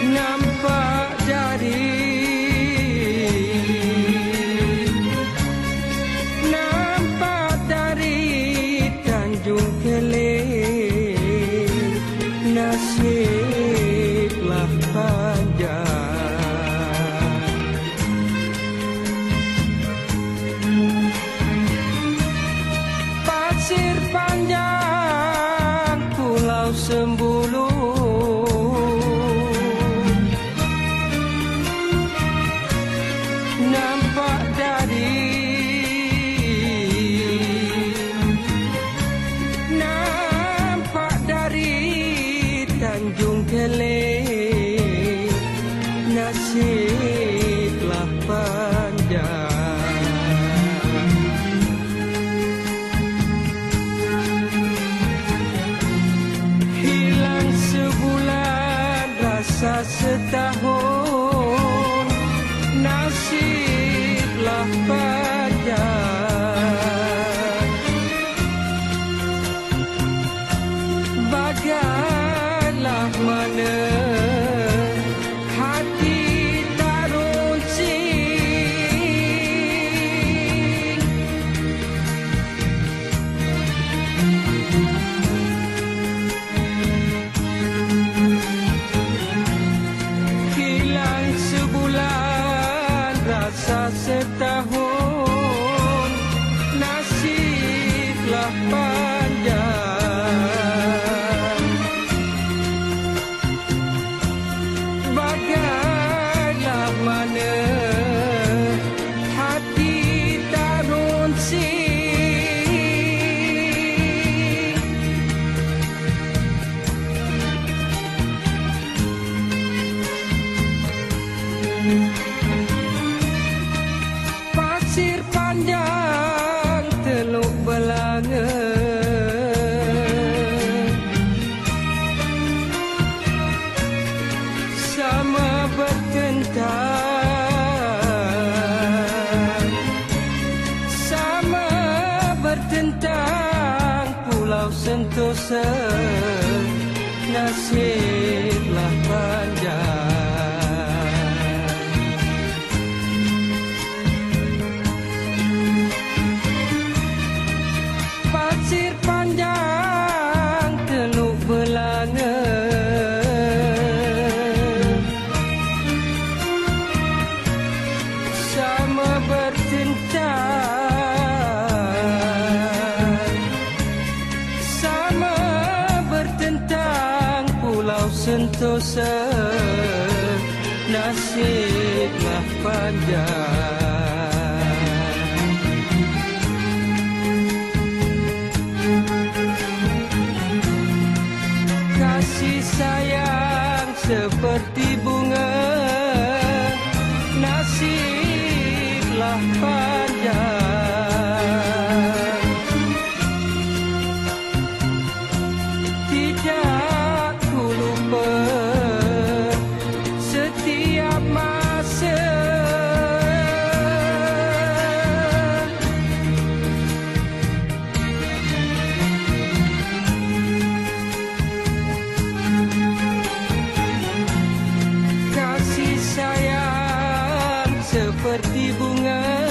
nampak dari Tanjung Keleh, nasiblah panjang. Pasir panjang Pulau Sembulu, nampak dari Tanjung Keleh, nasiblah panjang. Hilang sebulan rasa setahun, nasiblah panjang. Bagaimana mana hati tak runcing, hilang sebulan rasa setahun, nasiblah panjang. Bagaimana hati tak runcing, pasir panjang Teluk Belanga, sama bertentang Pulau Sentosa, nasiblah panjang. Pasir panjang Teluk Belanga, sama bertentang Pulau Sentosa, nasiblah panjang. Kasih sayang seperti bunga, nasiblah panjang. Tidak ku lupa setiap masa, kasih sayang seperti bunga,